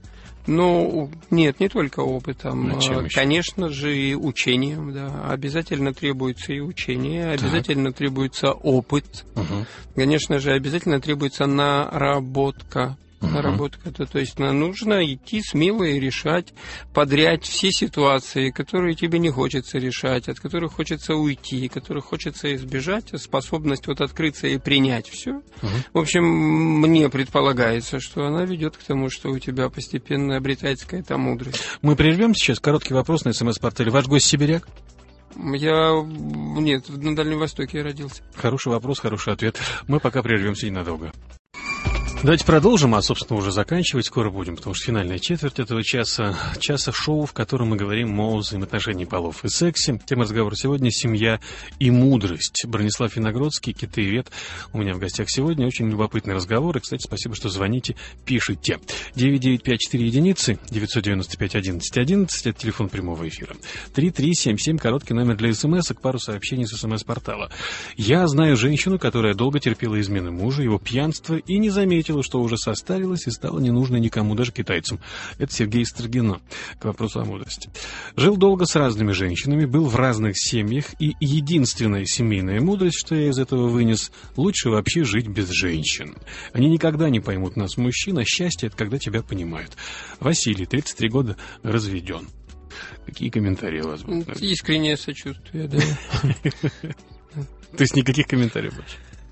Ну, нет, не только опытом. А конечно же, и учением, да. Обязательно требуется и учение, обязательно так. требуется опыт. Угу. Конечно же, обязательно требуется наработка. Uh-huh. Наработка, то, то есть нужно идти смело и решать подряд все ситуации, которые тебе не хочется решать, от которых хочется уйти, которых хочется избежать, способность вот открыться и принять все. Uh-huh. В общем, мне предполагается, что она ведет к тому, что у тебя постепенно обретается какая-то мудрость. Мы прервем сейчас короткий вопрос на СМС-портале. Ваш гость сибиряк? Я... Нет, на Дальнем Востоке я родился. Хороший вопрос, хороший ответ. Мы пока прервемся ненадолго. Давайте продолжим, а, собственно, уже заканчивать скоро будем, потому что финальная четверть этого часа, часа шоу, в котором мы говорим о взаимоотношении полов и сексе. Тема разговора сегодня — семья и мудрость. Бронислав Виногродский, китаевед, у меня в гостях сегодня. Очень любопытный разговор. И, кстати, спасибо, что звоните, пишите. девять девять пять четыре единицы, девятьсот девяносто пять одиннадцать одиннадцать, это телефон прямого эфира. три три семь семь, короткий номер для смс-ок, пару сообщений с смс-портала. Я знаю женщину, которая долго терпела измены мужа, его пьянство, и не заметила, что уже состарилась и стала ненужной никому, даже китайцам. Это Сергей Строгино. К вопросу о мудрости. Жил долго с разными женщинами, был в разных семьях, и единственная семейная мудрость, что я из этого вынес, лучше вообще жить без женщин. Они никогда не поймут нас, мужчин, а счастье — это когда тебя понимают. Василий, тридцать три года, разведен. Какие комментарии у вас будут? Искреннее сочувствие, да. То есть никаких комментариев больше?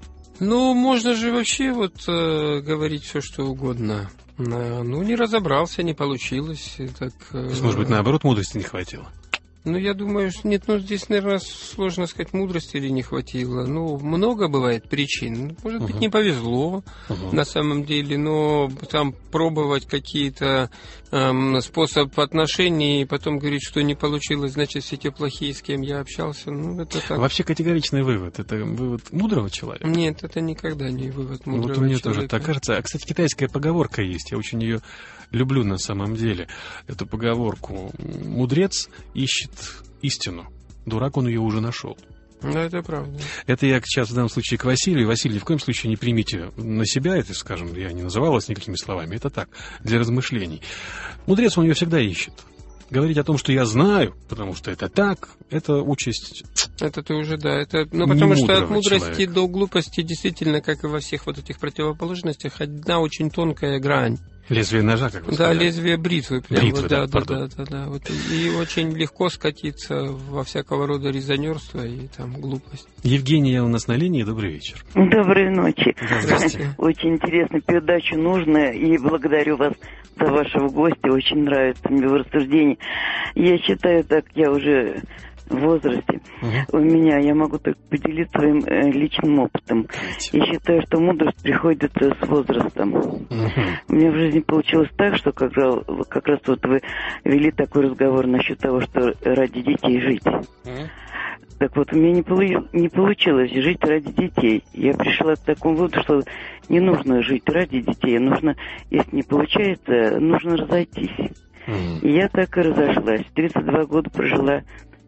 Ну, можно же вообще вот э, говорить все, что угодно. Э, ну, не разобрался, не получилось. Так, э, То есть, может быть, наоборот, мудрости не хватило? Ну, я думаю, что нет, ну, здесь, наверное, сложно сказать, мудрости или не хватило. Ну, много бывает причин. Может быть, uh-huh. не повезло uh-huh. на самом деле, но там пробовать какие-то эм, способы отношений и потом говорить, что не получилось, значит, все те плохие, с кем я общался, ну, это так. Вообще категоричный вывод. Это вывод мудрого человека? Нет, это никогда не вывод мудрого человека. Вот мне тоже так кажется. А, кстати, китайская поговорка есть, я очень ее люблю на самом деле. Эту поговорку: мудрец ищет истину, дурак он ее уже нашел. Да, это правда. Это я сейчас в данном случае к Василию. Василий, ни в коем случае не примите на себя это, скажем, я не называл вас никакими словами. Это так, для размышлений. Мудрец, он ее всегда ищет. Говорить о том, что я знаю, потому что это так, это участь. Это ты уже, да. Это, ну, потому что от мудрости человека. До глупости действительно, как и во всех вот этих противоположностях, одна очень тонкая грань. Лезвие ножа, как вы да, сказали. Да, лезвие бритвы. Прям, бритвы, вот, да, да, да, да, да, да. Вот, и очень легко скатиться во всякого рода резонерство и там глупость. Евгения у нас на линии. Добрый вечер. Доброй ночи. Здравствуйте. Очень интересная передача, нужная, и благодарю вас за вашего гостя. Очень нравится мне его рассуждение. Я считаю, так я уже в возрасте. Uh-huh. У меня, я могу так поделиться своим э, личным опытом. Я считаю, что мудрость приходит с возрастом. Uh-huh. У меня в жизни получилось так, что как раз, как раз вот вы вели такой разговор насчет того, что ради детей жить. Uh-huh. Так вот, у меня не, полу- не получилось жить ради детей. Я пришла к такому выводу, что не нужно жить ради детей, нужно, если не получается, нужно разойтись. Uh-huh. И я так и разошлась. тридцать два года прожила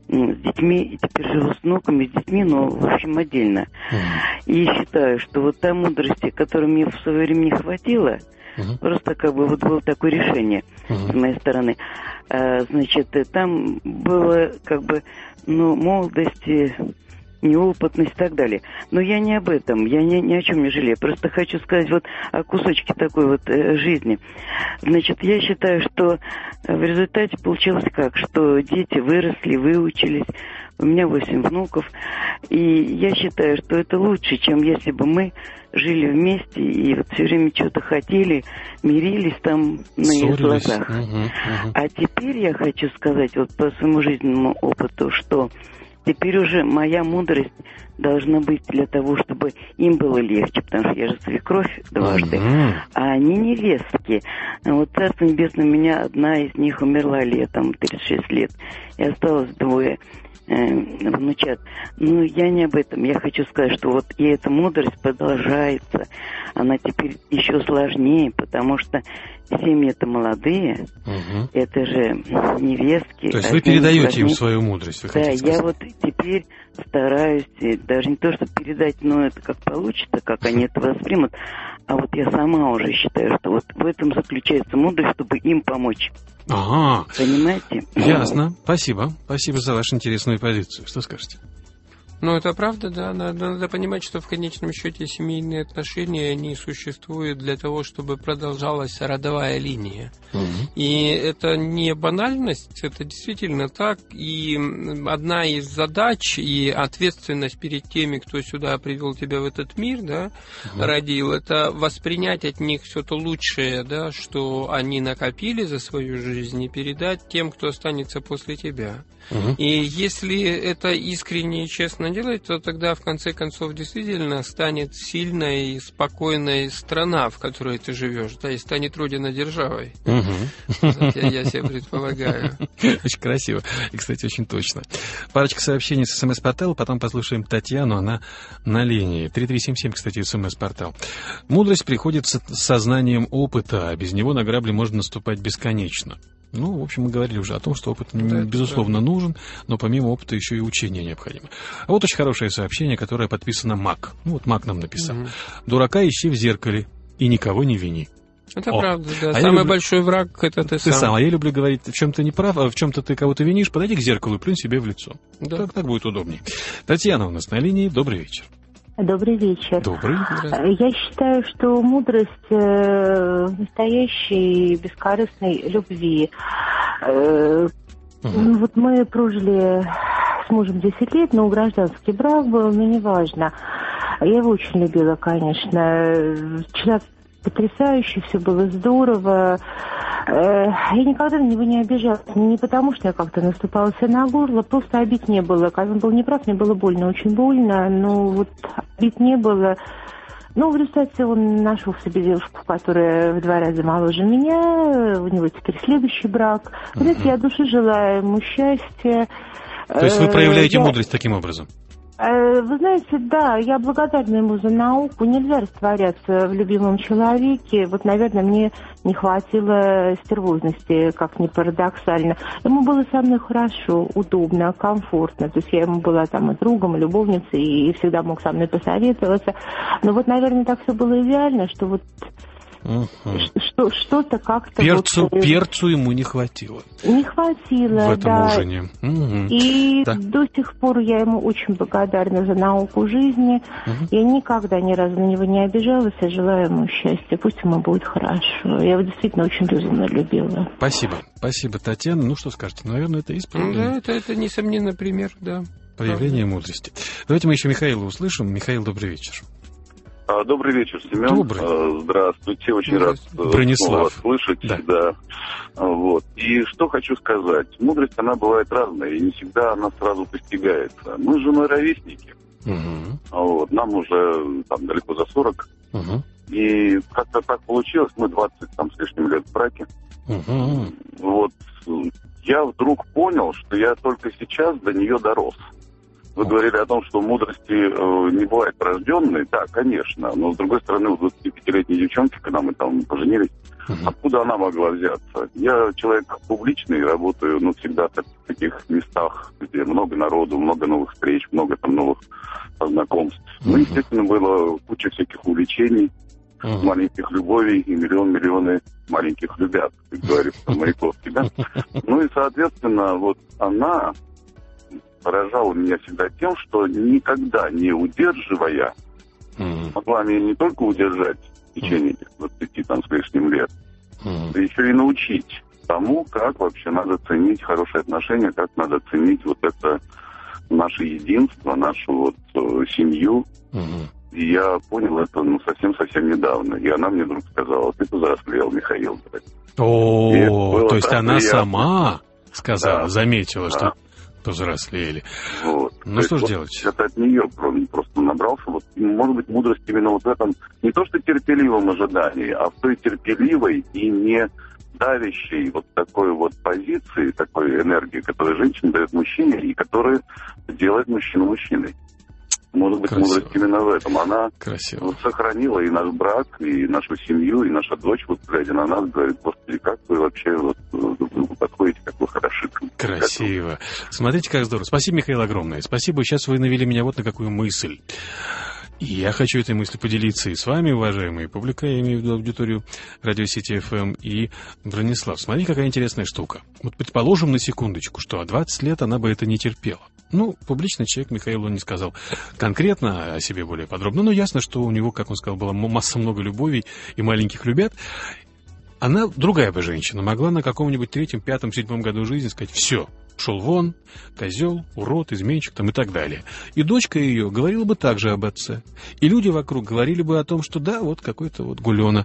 с детьми, и теперь живу с внуками, с детьми, но, в общем, отдельно. Uh-huh. И считаю, что вот та мудрости, которой мне в свое время не хватило, uh-huh. просто как бы вот было такое решение uh-huh. с моей стороны. А, значит, там было как бы, ну, молодость, неопытность и так далее. Но я не об этом, я ни, ни о чем не жалею. Просто хочу сказать вот о кусочке такой вот э, жизни. Значит, я считаю, что в результате получилось как, что дети выросли, выучились, у меня восемь внуков, и я считаю, что это лучше, чем если бы мы жили вместе и вот все время что-то хотели, мирились там на их глазах. Угу, угу. А теперь я хочу сказать вот по своему жизненному опыту, что теперь уже моя мудрость должна быть для того, чтобы им было легче, потому что я же свекровь дважды, uh-huh. а они невестки. Вот Царство Небесное, у меня одна из них умерла летом, тридцать шесть лет, и осталось двое э, внучат. Но я не об этом. Я хочу сказать, что вот и эта мудрость продолжается. Она теперь еще сложнее, потому что семьи-то молодые, угу. это же невестки. То есть вы передаете им свою мудрость, вы да, хотите сказать? Я вот теперь стараюсь, даже не то, чтобы передать, но это как получится, как они это воспримут, а вот я сама уже считаю, что вот в этом заключается мудрость, чтобы им помочь. Ага. Понимаете? Ясно. Спасибо. Спасибо за вашу интересную позицию. Что скажете? Ну, это правда, да. Надо, надо понимать, что в конечном счете семейные отношения, они существуют для того, чтобы продолжалась родовая линия. Угу. И это не банальность, это действительно так. И одна из задач и ответственность перед теми, кто сюда привел тебя в этот мир, да, угу. родил, это воспринять от них все то лучшее, да, что они накопили за свою жизнь, и передать тем, кто останется после тебя. Угу. И если это искренне и честно делать, то тогда в конце концов действительно станет сильной и спокойной страна, в которой ты живешь, да, и станет родина державой. Угу. Я, я себе предполагаю. Очень красиво. И, кстати, очень точно. Парочка сообщений с СМС-портала, потом послушаем Татьяну, она на линии. три три семь семь, кстати, СМС-портал. Мудрость приходит с сознанием опыта, а без него на грабли можно наступать бесконечно. Ну, в общем, мы говорили уже о том, что опыт, да, безусловно, нужен, но помимо опыта еще и учение необходимо. А вот очень хорошее сообщение, которое подписано Мак. Ну, вот Мак нам написал. Угу. «Дурака ищи в зеркале и никого не вини». Это О. правда, да. А Самый люблю... большой враг — это ты, ты сам. сам. А я люблю говорить, в чем-то не прав, а в чем-то ты кого-то винишь, подойди к зеркалу и плюнь себе в лицо. Да. Так, так будет удобнее. Татьяна у нас на линии. Добрый вечер. Добрый вечер. Добрый. Я считаю, что мудрость в настоящей бескорыстной любви. Угу. Вот мы прожили с мужем десять лет, но гражданский брак был, но неважно. Я его очень любила, конечно. Человек потрясающий, все было здорово. Я никогда на него не обижалась. Не потому, что я как-то наступала себе на горло, просто обид не было. Когда он был неправ, мне было больно, очень больно. Но вот обид не было. Ну, в результате он нашел себе девушку, которая в два раза моложе меня. У него теперь следующий брак. Uh-huh. Знаете, я от души желаю ему счастья. То есть вы проявляете я... мудрость таким образом? Вы знаете, да, я благодарна ему за науку. Нельзя растворяться в любимом человеке. Вот, наверное, мне не хватило стервозности, как ни парадоксально. Ему было со мной хорошо, удобно, комфортно. То есть я ему была там и другом, и любовницей, и всегда мог со мной посоветоваться. Но вот, наверное, так все было идеально, что вот Uh-huh. Что, что-то как-то... Перцу, вот, перцу ему не хватило. Не хватило, в этом да. ужине. Uh-huh. И да. до сих пор я ему очень благодарна за науку жизни. Uh-huh. Я никогда ни разу на него не обижалась, я желаю ему счастья. Пусть ему будет хорошо. Я его действительно очень безумно любила. Спасибо. Спасибо, Татьяна. Ну, что скажете? Наверное, это исправление. Да, это, это несомненно пример, да. Проявление Правда. мудрости. Давайте мы еще Михаила услышим. Михаил, добрый вечер. Добрый вечер, Семен. Добрый. Здравствуйте, очень рад Бронислав. вас слышать. Да. Да. Вот. И что хочу сказать. Мудрость, она бывает разная, и не всегда она сразу постигается. Мы с женой ровесники. Угу. Вот. Нам уже там далеко за сорок. Угу. И как-то так получилось, мы двадцать там, с лишним лет в браке. Угу. Вот. Я вдруг понял, что я только сейчас до нее дорос. Вы говорили о том, что мудрости э, не бывает рожденной. Да, конечно. Но, с другой стороны, у двадцатипятилетней девчонки, когда мы там поженились, uh-huh. откуда она могла взяться? Я человек публичный, работаю, ну, всегда в таких местах, где много народу, много новых встреч, много там новых знакомств. Uh-huh. Ну, естественно, было куча всяких увлечений, uh-huh. маленьких любовей и миллион-миллионы маленьких любят, как говорится, Маяковский, да? Ну, и, соответственно, вот она... поражала меня всегда тем, что никогда не удерживая, mm-hmm. могла меня не только удержать в течение этих двадцати там с лишним лет, mm-hmm. да еще и научить тому, как вообще надо ценить хорошие отношения, как надо ценить вот это наше единство, нашу вот семью. Mm-hmm. И я понял это ну совсем-совсем недавно. И она мне вдруг сказала: ты повзрослел, Михаил. О, то есть она сама сказала, да. заметила, что повзрослели. Вот. Ну, что же вот делать? Это от нее просто набрался. Вот, может быть, мудрость именно вот в этом, не то что терпеливом ожидании, а в той терпеливой и не давящей вот такой вот позиции, такой энергии, которую женщина дает мужчине и которая делает мужчину мужчиной. Может быть, Красиво. мудрость именно в этом. Она Красиво. сохранила и наш брак, и нашу семью, и наша дочь, вот глядя на нас, говорит: господи, как вы вообще вот, вы подходите, как вы хороши. Красиво. Как... Смотрите, как здорово. Спасибо, Михаил, огромное. Спасибо. Сейчас вы навели меня вот на какую мысль. И я хочу этой мыслью поделиться и с вами, уважаемые публика, я имею в виду аудиторию Радио Сити эф эм, и Бронислав. Смотри, какая интересная штука. Вот предположим на секундочку, что двадцать лет она бы это не терпела. Ну, публичный человек, Михаил, он не сказал конкретно о себе более подробно, но ясно, что у него, как он сказал, была масса много любовей и маленьких любят. Она, другая бы женщина, могла на каком-нибудь третьем, пятом, седьмом году жизни сказать: все, шел вон, козел, урод, изменщик там и так далее. И дочка ее говорила бы также об отце. И люди вокруг говорили бы о том, что да, вот какой-то вот гулёна.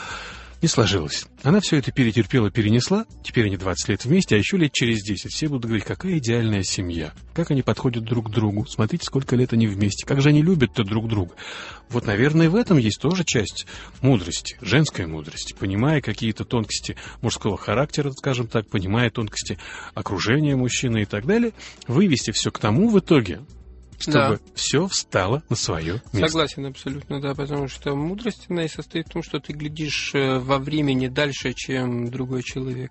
Не сложилось. Она все это перетерпела, перенесла. Теперь они двадцать лет вместе, а еще лет через десять все будут говорить, какая идеальная семья. Как они подходят друг к другу. Смотрите, сколько лет они вместе. Как же они любят-то друг друга. Вот, наверное, в этом есть тоже часть мудрости, женской мудрости. Понимая какие-то тонкости мужского характера, скажем так, понимая тонкости окружения мужчины и так далее, вывести все к тому в итоге, чтобы да. все встало на свое место. Согласен абсолютно, да, потому что мудрость, она и состоит в том, что ты глядишь во времени дальше, чем другой человек,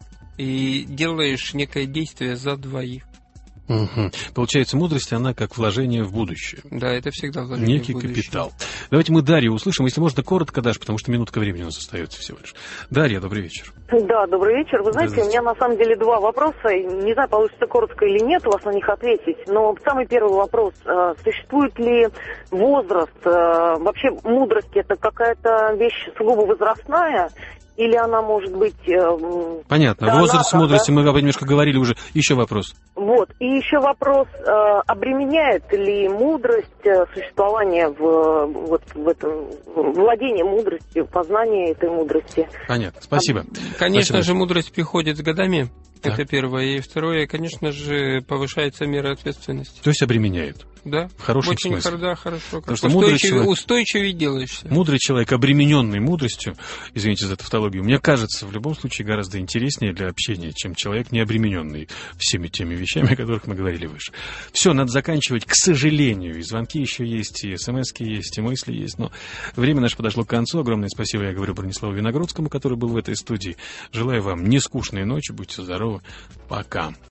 и делаешь некое действие за двоих. Угу. Получается, мудрость, она как вложение в будущее. Да, это всегда вложение Некий в будущее. Некий капитал. Давайте мы Дарью услышим, если можно, коротко, Даш, потому что минутка времени у нас остается всего лишь. Дарья, добрый вечер. Да, добрый вечер. Вы знаете, у меня на самом деле два вопроса. Не знаю, получится коротко или нет у вас на них ответить, но самый первый вопрос. Существует ли возраст? Вообще, мудрость – это какая-то вещь сугубо возрастная? Или она может быть... Э, Понятно. дана, Возраст да? мудрости мы немножко говорили уже. Еще вопрос. Вот. И еще вопрос. Э, обременяет ли мудрость э, существование в, вот, в этом... Владение мудростью, познание этой мудрости? Понятно. Спасибо. Конечно Спасибо. же, мудрость приходит с годами. Да. Это первое. И второе, конечно же, повышается мера ответственности. То есть обременяет. Да, в хорошем очень смысле. Да, хорошо. Потому что устойчивее, человек, устойчивее делаешься. Мудрый человек, обремененный мудростью, извините за тавтологию, мне кажется, в любом случае гораздо интереснее для общения, чем человек, не обремененный всеми теми вещами, о которых мы говорили выше. Все, надо заканчивать, к сожалению. И звонки еще есть, и смски есть, и мысли есть. Но время наше подошло к концу. Огромное спасибо, я говорю, Брониславу Виногродскому, который был в этой студии. Желаю вам нескучной ночи, будьте здоровы. Пока.